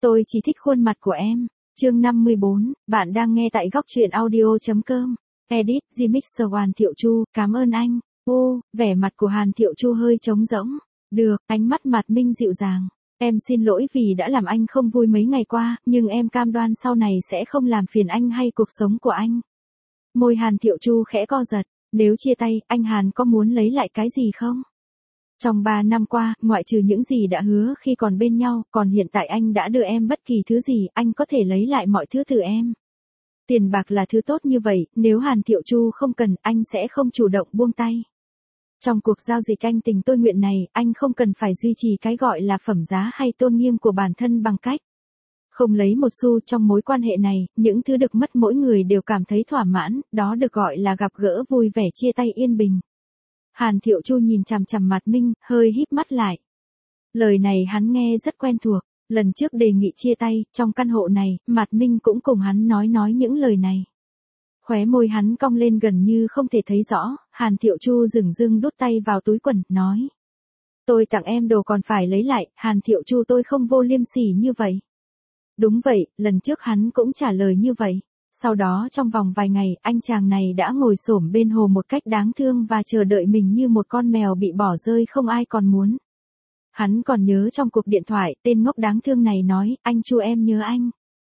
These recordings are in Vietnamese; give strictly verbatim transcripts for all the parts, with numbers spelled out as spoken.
Tôi chỉ thích khuôn mặt của em. Chương năm mươi bốn, bạn đang nghe tại góc truyện audio.com. Edit, Remixer Hàn Thiệu Chu, cảm ơn anh. Ô, vẻ mặt của Hàn Thiệu Chu hơi trống rỗng. Được, ánh mắt Mạt Minh dịu dàng. Em xin lỗi vì đã làm anh không vui mấy ngày qua, nhưng em cam đoan sau này sẽ không làm phiền anh hay cuộc sống của anh. Môi Hàn Thiệu Chu khẽ co giật. Nếu chia tay, anh Hàn có muốn lấy lại cái gì không? Trong ba năm qua, ngoại trừ những gì đã hứa khi còn bên nhau, còn hiện tại anh đã đưa em bất kỳ thứ gì, anh có thể lấy lại mọi thứ từ em. Tiền bạc là thứ tốt như vậy, nếu Hàn Thiệu Chu không cần, anh sẽ không chủ động buông tay. Trong cuộc giao dịch anh tình tôi nguyện này, anh không cần phải duy trì cái gọi là phẩm giá hay tôn nghiêm của bản thân bằng cách không lấy một xu. Trong mối quan hệ này, những thứ được mất mỗi người đều cảm thấy thỏa mãn, đó được gọi là gặp gỡ vui vẻ, chia tay yên bình. Hàn Thiệu Chu nhìn chằm chằm Mạt Minh, hơi híp mắt lại. Lời này hắn nghe rất quen thuộc, lần trước đề nghị chia tay, trong căn hộ này, Mạt Minh cũng cùng hắn nói nói những lời này. Khóe môi hắn cong lên gần như không thể thấy rõ, Hàn Thiệu Chu dửng dưng đút tay vào túi quần, nói. Tôi tặng em đồ còn phải lấy lại, Hàn Thiệu Chu tôi không vô liêm sỉ như vậy. Đúng vậy, lần trước hắn cũng trả lời như vậy. Sau đó trong vòng vài ngày, anh chàng này đã ngồi xổm bên hồ một cách đáng thương và chờ đợi mình như một con mèo bị bỏ rơi không ai còn muốn. Hắn còn nhớ trong cuộc điện thoại, tên ngốc đáng thương này nói, anh Chu em nhớ anh.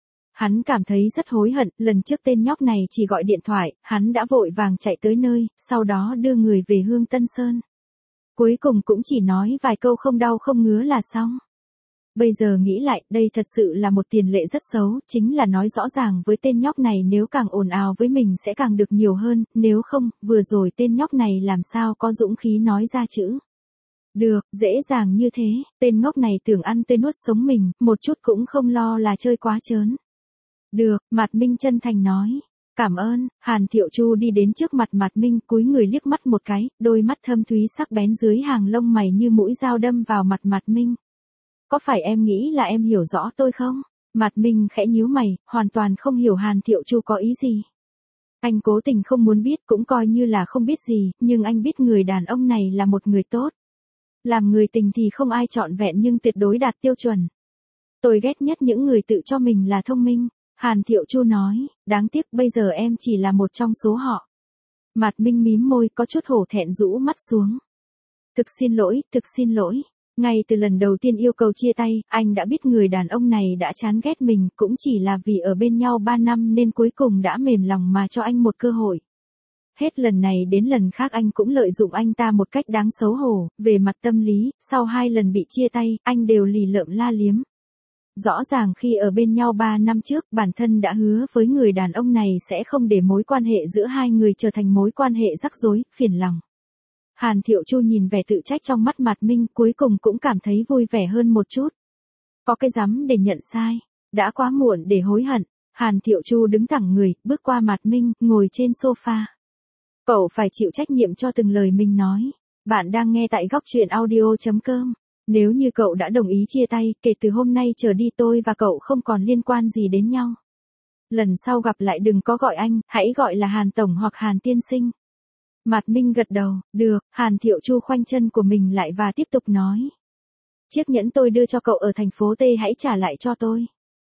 Hắn cảm thấy rất hối hận, lần trước tên nhóc này chỉ gọi điện thoại, hắn đã vội vàng chạy tới nơi, sau đó đưa người về Hương Tân Sơn. Cuối cùng cũng chỉ nói vài câu không đau không ngứa là xong. Bây giờ nghĩ lại, đây thật sự là một tiền lệ rất xấu, chính là nói rõ ràng với tên nhóc này nếu càng ồn ào với mình sẽ càng được nhiều hơn, nếu không, vừa rồi tên nhóc này làm sao có dũng khí nói ra chữ. Được, dễ dàng như thế, tên ngốc này tưởng ăn tươi nuốt sống mình, một chút cũng không lo là chơi quá trớn. Được, Mạt Minh chân thành nói. Cảm ơn. Hàn Thiệu Chu đi đến trước mặt Mạt Minh, cúi người liếc mắt một cái, đôi mắt thâm thúy sắc bén dưới hàng lông mày như mũi dao đâm vào mặt Mạt Minh. Có phải em nghĩ là em hiểu rõ tôi không? Mạt Minh khẽ nhíu mày, hoàn toàn không hiểu Hàn Thiệu Chu có ý gì. Anh cố tình không muốn biết, cũng coi như là không biết gì, nhưng anh biết người đàn ông này là một người tốt. Làm người tình thì không ai trọn vẹn nhưng tuyệt đối đạt tiêu chuẩn. Tôi ghét nhất những người tự cho mình là thông minh. Hàn Thiệu Chu nói, đáng tiếc bây giờ em chỉ là một trong số họ. Mạt Minh mím môi có chút hổ thẹn rũ mắt xuống. Thực xin lỗi, thực xin lỗi. Ngay từ lần đầu tiên yêu cầu chia tay, anh đã biết người đàn ông này đã chán ghét mình, cũng chỉ là vì ở bên nhau ba năm nên cuối cùng đã mềm lòng mà cho anh một cơ hội. Hết lần này đến lần khác anh cũng lợi dụng anh ta một cách đáng xấu hổ, về mặt tâm lý, sau hai lần bị chia tay, anh đều lì lợm la liếm. Rõ ràng khi ở bên nhau ba năm trước, bản thân đã hứa với người đàn ông này sẽ không để mối quan hệ giữa hai người trở thành mối quan hệ rắc rối, phiền lòng. Hàn Thiệu Chu nhìn vẻ tự trách trong mắt Mạt Minh, cuối cùng cũng cảm thấy vui vẻ hơn một chút. Có cái dám để nhận sai, đã quá muộn để hối hận. Hàn Thiệu Chu đứng thẳng người, bước qua Mạt Minh, ngồi trên sofa. Cậu phải chịu trách nhiệm cho từng lời mình nói. Bạn đang nghe tại góc truyện audio.com. Nếu như cậu đã đồng ý chia tay, kể từ hôm nay trở đi tôi và cậu không còn liên quan gì đến nhau. Lần sau gặp lại đừng có gọi anh, hãy gọi là Hàn Tổng hoặc Hàn Tiên Sinh. Mạt Minh gật đầu, được. Hàn Thiệu Chu khoanh chân của mình lại và tiếp tục nói. Chiếc nhẫn tôi đưa cho cậu ở thành phố T hãy trả lại cho tôi.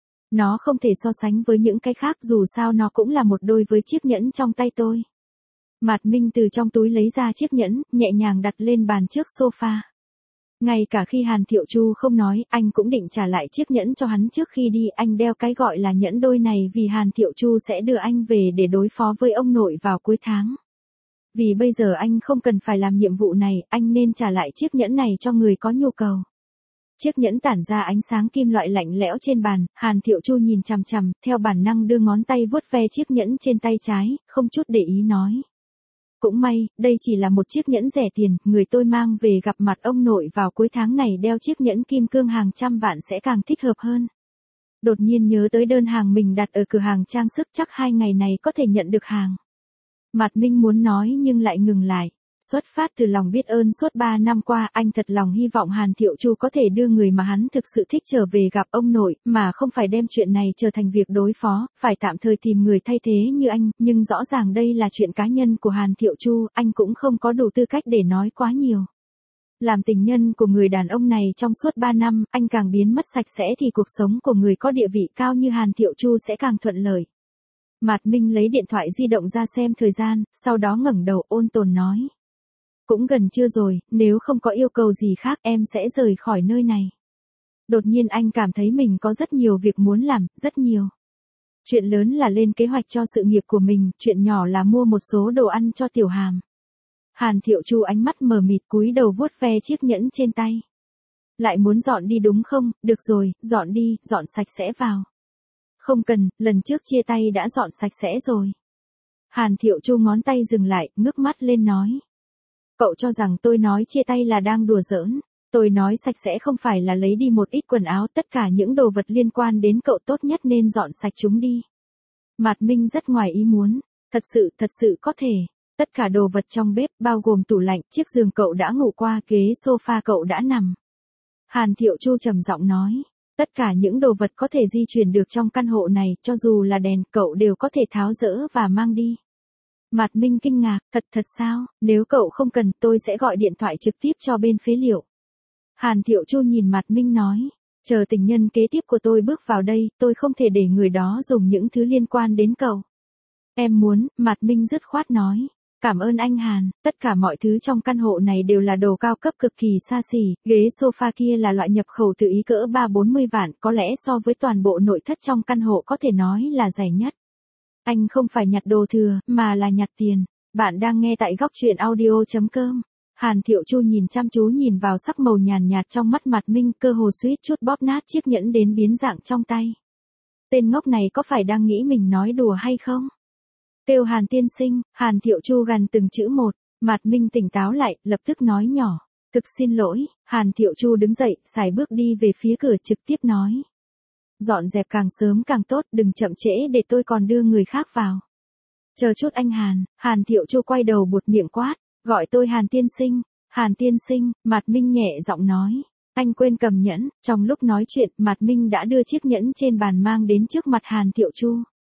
Nó không thể so sánh với những cái khác, dù sao nó cũng là một đôi với chiếc nhẫn trong tay tôi. Mạt Minh từ trong túi lấy ra chiếc nhẫn, nhẹ nhàng đặt lên bàn trước sofa. Ngay cả khi Hàn Thiệu Chu không nói, anh cũng định trả lại chiếc nhẫn cho hắn trước khi đi. Anh đeo cái gọi là nhẫn đôi này vì Hàn Thiệu Chu sẽ đưa anh về để đối phó với ông nội vào cuối tháng. Vì bây giờ anh không cần phải làm nhiệm vụ này, anh nên trả lại chiếc nhẫn này cho người có nhu cầu. Chiếc nhẫn tản ra ánh sáng kim loại lạnh lẽo trên bàn, Hàn Thiệu Chu nhìn chằm chằm, theo bản năng đưa ngón tay vuốt ve chiếc nhẫn trên tay trái, không chút để ý nói. Cũng may, đây chỉ là một chiếc nhẫn rẻ tiền, người tôi mang về gặp mặt ông nội vào cuối tháng này đeo chiếc nhẫn kim cương hàng trăm vạn sẽ càng thích hợp hơn. Đột nhiên nhớ tới đơn hàng mình đặt ở cửa hàng trang sức, chắc hai ngày này có thể nhận được hàng. Mạt Minh muốn nói nhưng lại ngừng lại. Xuất phát từ lòng biết ơn suốt ba năm qua, anh thật lòng hy vọng Hàn Thiệu Chu có thể đưa người mà hắn thực sự thích trở về gặp ông nội, mà không phải đem chuyện này trở thành việc đối phó, phải tạm thời tìm người thay thế như anh, nhưng rõ ràng đây là chuyện cá nhân của Hàn Thiệu Chu, anh cũng không có đủ tư cách để nói quá nhiều. Làm tình nhân của người đàn ông này trong suốt ba năm, anh càng biến mất sạch sẽ thì cuộc sống của người có địa vị cao như Hàn Thiệu Chu sẽ càng thuận lợi. Mạt Minh lấy điện thoại di động ra xem thời gian, sau đó ngẩng đầu ôn tồn nói. Cũng gần trưa rồi, nếu không có yêu cầu gì khác em sẽ rời khỏi nơi này. Đột nhiên anh cảm thấy mình có rất nhiều việc muốn làm, rất nhiều. Chuyện lớn là lên kế hoạch cho sự nghiệp của mình, chuyện nhỏ là mua một số đồ ăn cho Tiểu Hàm. Hàn Thiệu Chu ánh mắt mờ mịt cúi đầu vuốt ve chiếc nhẫn trên tay. Lại muốn dọn đi đúng không? Được rồi, dọn đi, dọn sạch sẽ vào. Không cần, lần trước chia tay đã dọn sạch sẽ rồi. Hàn Thiệu Chu ngón tay dừng lại, ngước mắt lên nói. Cậu cho rằng tôi nói chia tay là đang đùa giỡn. Tôi nói sạch sẽ không phải là lấy đi một ít quần áo, tất cả những đồ vật liên quan đến cậu tốt nhất nên dọn sạch chúng đi. Mạt Minh rất ngoài ý muốn. Thật sự, thật sự có thể. Tất cả đồ vật trong bếp, bao gồm tủ lạnh, chiếc giường cậu đã ngủ qua, ghế sofa cậu đã nằm. Hàn Thiệu Chu trầm giọng nói. Tất cả những đồ vật có thể di chuyển được trong căn hộ này, cho dù là đèn, cậu đều có thể tháo dỡ và mang đi. Mạt Minh kinh ngạc, thật thật sao, nếu cậu không cần tôi sẽ gọi điện thoại trực tiếp cho bên phế liệu. Hàn Thiệu Chu nhìn Mạt Minh nói, chờ tình nhân kế tiếp của tôi bước vào đây, tôi không thể để người đó dùng những thứ liên quan đến cậu. Em muốn, Mạt Minh dứt khoát nói. Cảm ơn anh Hàn, tất cả mọi thứ trong căn hộ này đều là đồ cao cấp cực kỳ xa xỉ, ghế sofa kia là loại nhập khẩu từ Ý cỡ ba bốn mươi vạn, có lẽ so với toàn bộ nội thất trong căn hộ có thể nói là rẻ nhất. Anh không phải nhặt đồ thừa, mà là nhặt tiền. Bạn đang nghe tại góc truyện audio chấm com. Hàn Thiệu Chu nhìn chăm chú nhìn vào sắc màu nhàn nhạt trong mắt Mạt Minh, cơ hồ suýt chút bóp nát chiếc nhẫn đến biến dạng trong tay. Tên ngốc này có phải đang nghĩ mình nói đùa hay không? Kêu Hàn tiên sinh, Hàn Thiệu Chu gằn từng chữ một, Mạt Minh tỉnh táo lại, lập tức nói nhỏ. Thực xin lỗi, Hàn Thiệu Chu đứng dậy, sải bước đi về phía cửa trực tiếp nói. Dọn dẹp càng sớm càng tốt, đừng chậm trễ để tôi còn đưa người khác vào. Chờ chút anh Hàn, Hàn Thiệu Chu quay đầu buột miệng quát, gọi tôi Hàn tiên sinh, Hàn tiên sinh, Mạt Minh nhẹ giọng nói. Anh quên cầm nhẫn, trong lúc nói chuyện, Mạt Minh đã đưa chiếc nhẫn trên bàn mang đến trước mặt Hàn Thiệu Chu.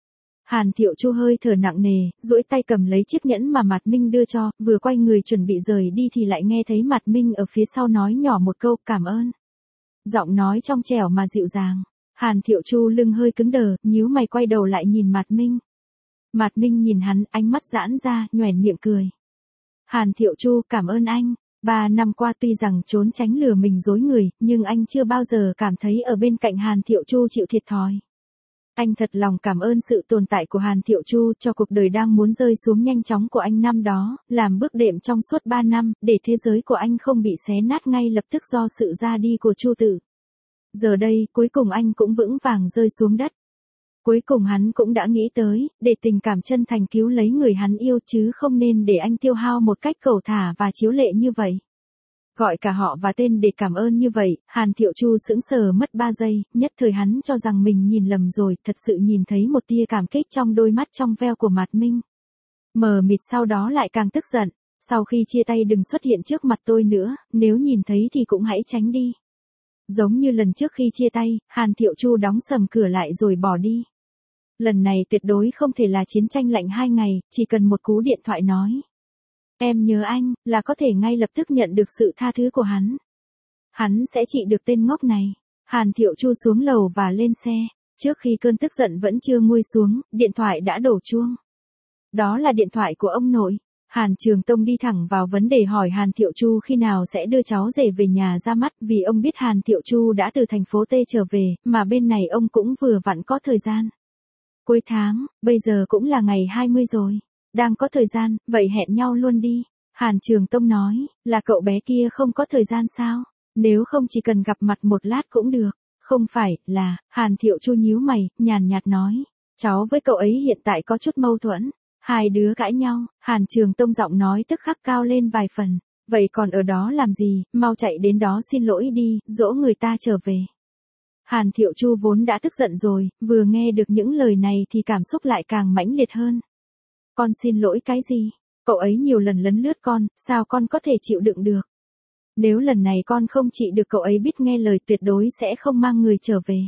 Hàn Thiệu Chu hơi thở nặng nề, duỗi tay cầm lấy chiếc nhẫn mà Mạt Minh đưa cho, vừa quay người chuẩn bị rời đi thì lại nghe thấy Mạt Minh ở phía sau nói nhỏ một câu cảm ơn. Giọng nói trong trẻo mà dịu dàng. Hàn Thiệu Chu lưng hơi cứng đờ, nhíu mày quay đầu lại nhìn Mạt Minh. Mạt Minh nhìn hắn, ánh mắt giãn ra, nhoẻn miệng cười. Hàn Thiệu Chu, cảm ơn anh. Ba năm qua tuy rằng trốn tránh lừa mình dối người, nhưng anh chưa bao giờ cảm thấy ở bên cạnh Hàn Thiệu Chu chịu thiệt thòi. Anh thật lòng cảm ơn sự tồn tại của Hàn Thiệu Chu cho cuộc đời đang muốn rơi xuống nhanh chóng của anh năm đó, làm bước đệm trong suốt ba năm, để thế giới của anh không bị xé nát ngay lập tức do sự ra đi của Chu Tử. Giờ đây, cuối cùng anh cũng vững vàng rơi xuống đất. Cuối cùng hắn cũng đã nghĩ tới, để tình cảm chân thành cứu lấy người hắn yêu chứ không nên để anh tiêu hao một cách cẩu thả và chiếu lệ như vậy. Gọi cả họ và tên để cảm ơn như vậy, Hàn Thiệu Chu sững sờ mất ba giây, nhất thời hắn cho rằng mình nhìn lầm rồi, thật sự nhìn thấy một tia cảm kích trong đôi mắt trong veo của Mạt Minh. Mờ mịt sau đó lại càng tức giận, sau khi chia tay đừng xuất hiện trước mặt tôi nữa, nếu nhìn thấy thì cũng hãy tránh đi. Giống như lần trước khi chia tay, Hàn Thiệu Chu đóng sầm cửa lại rồi bỏ đi. Lần này tuyệt đối không thể là chiến tranh lạnh hai ngày, chỉ cần một cú điện thoại nói. Em nhớ anh, là có thể ngay lập tức nhận được sự tha thứ của hắn. Hắn sẽ trị được tên ngốc này. Hàn Thiệu Chu xuống lầu và lên xe. Trước khi cơn tức giận vẫn chưa nguôi xuống, điện thoại đã đổ chuông. Đó là điện thoại của ông nội. Hàn Trường Tông đi thẳng vào vấn đề hỏi Hàn Thiệu Chu khi nào sẽ đưa cháu rể về nhà ra mắt, vì ông biết Hàn Thiệu Chu đã từ thành phố T trở về, mà bên này ông cũng vừa vặn có thời gian. Cuối tháng, bây giờ cũng là ngày hai mươi rồi. Đang có thời gian, vậy hẹn nhau luôn đi. Hàn Trường Tông nói, là cậu bé kia không có thời gian sao? Nếu không chỉ cần gặp mặt một lát cũng được. Không phải, là, Hàn Thiệu Chu nhíu mày, nhàn nhạt nói. Cháu với cậu ấy hiện tại có chút mâu thuẫn. Hai đứa cãi nhau, Hàn Trường Tông giọng nói tức khắc cao lên vài phần. Vậy còn ở đó làm gì, mau chạy đến đó xin lỗi đi, dỗ người ta trở về. Hàn Thiệu Chu vốn đã tức giận rồi, vừa nghe được những lời này thì cảm xúc lại càng mãnh liệt hơn. Con xin lỗi cái gì? Cậu ấy nhiều lần lấn lướt con, sao con có thể chịu đựng được? Nếu lần này con không trị được cậu ấy biết nghe lời tuyệt đối sẽ không mang người trở về.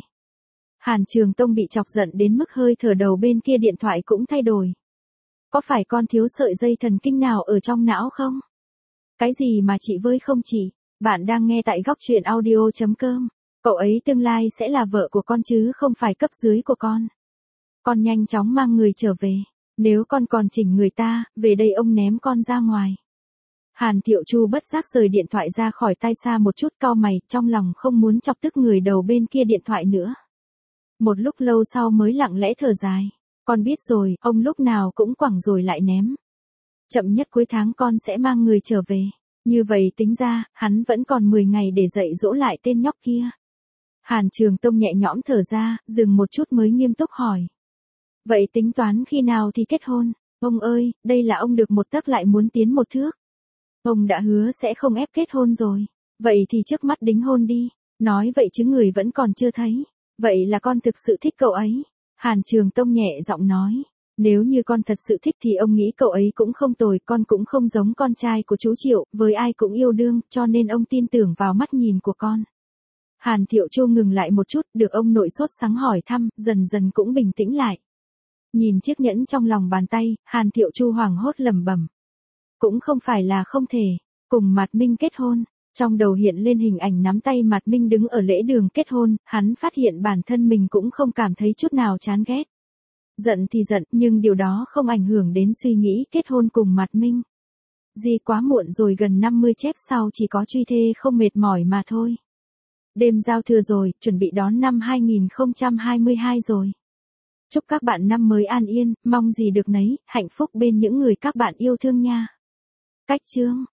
Hàn Trường Tông bị chọc giận đến mức hơi thở đầu bên kia điện thoại cũng thay đổi. Có phải con thiếu sợi dây thần kinh nào ở trong não không? Cái gì mà chị với không chỉ? Bạn đang nghe tại góc truyện audio chấm com. Cậu ấy tương lai sẽ là vợ của con chứ không phải cấp dưới của con. Con nhanh chóng mang người trở về. Nếu con còn chỉnh người ta, về đây ông ném con ra ngoài. Hàn Thiệu Chu bất giác rời điện thoại ra khỏi tay xa một chút, cau mày, trong lòng không muốn chọc tức người đầu bên kia điện thoại nữa. Một lúc lâu sau mới lặng lẽ thở dài. Con biết rồi, ông lúc nào cũng quẳng rồi lại ném. Chậm nhất cuối tháng con sẽ mang người trở về. Như vậy tính ra, hắn vẫn còn mười ngày để dạy dỗ lại tên nhóc kia. Hàn Trường Tông nhẹ nhõm thở ra, dừng một chút mới nghiêm túc hỏi. Vậy tính toán khi nào thì kết hôn? Ông ơi, đây là ông được một tấc lại muốn tiến một thước. Ông đã hứa sẽ không ép kết hôn rồi. Vậy thì trước mắt đính hôn đi. Nói vậy chứ người vẫn còn chưa thấy. Vậy là con thực sự thích cậu ấy. Hàn Trường Tông nhẹ giọng nói. Nếu như con thật sự thích thì ông nghĩ cậu ấy cũng không tồi, con cũng không giống con trai của chú Triệu, với ai cũng yêu đương, cho nên ông tin tưởng vào mắt nhìn của con. Hàn Thiệu Chu ngừng lại một chút, được ông nội sốt sắng hỏi thăm, dần dần cũng bình tĩnh lại. Nhìn chiếc nhẫn trong lòng bàn tay, Hàn Thiệu Chu hoảng hốt lẩm bẩm. Cũng không phải là không thể, cùng Mạt Minh kết hôn. Trong đầu hiện lên hình ảnh nắm tay Mạt Minh đứng ở lễ đường kết hôn, hắn phát hiện bản thân mình cũng không cảm thấy chút nào chán ghét. Giận thì giận, nhưng điều đó không ảnh hưởng đến suy nghĩ kết hôn cùng Mạt Minh. Gì quá muộn rồi, gần năm mươi chép sau chỉ có truy thê không mệt mỏi mà thôi. Đêm giao thừa rồi, chuẩn bị đón năm hai không hai hai rồi. Chúc các bạn năm mới an yên, mong gì được nấy, hạnh phúc bên những người các bạn yêu thương nha. Cách chương